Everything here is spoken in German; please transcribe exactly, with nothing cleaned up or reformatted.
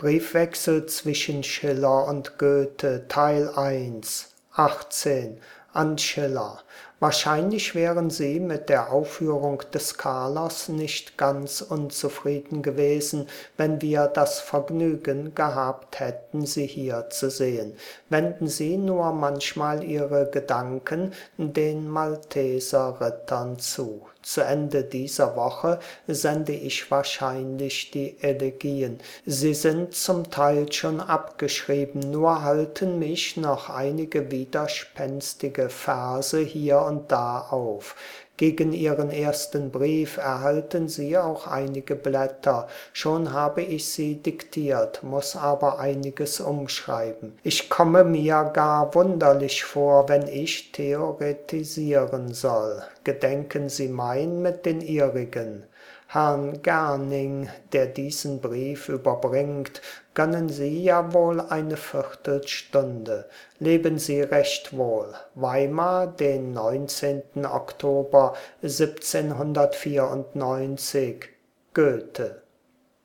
Briefwechsel zwischen Schiller und Goethe, Teil eins, achtzehn, an Schiller. Wahrscheinlich wären Sie mit der Aufführung des Carlos nicht ganz unzufrieden gewesen, wenn wir das Vergnügen gehabt hätten, Sie hier zu sehen. Wenden Sie nur manchmal Ihre Gedanken den Malteserrittern zu. Zu Ende dieser Woche sende ich wahrscheinlich die Elegien. Sie sind zum Teil schon abgeschrieben, nur halten mich noch einige widerspenstige Verse hier und da auf. Gegen Ihren ersten Brief erhalten Sie auch einige Blätter. Schon habe ich sie diktiert, muss aber einiges umschreiben. Ich komme mir gar wunderlich vor, wenn ich theoretisieren soll. Gedenken Sie mein mit den Ihrigen. Herrn Gerning, der diesen Brief überbringt, gönnen Sie ja wohl eine Viertelstunde. Leben Sie recht wohl. Weimar, den neunzehnten Oktober siebzehnhundertvierundneunzig. Goethe.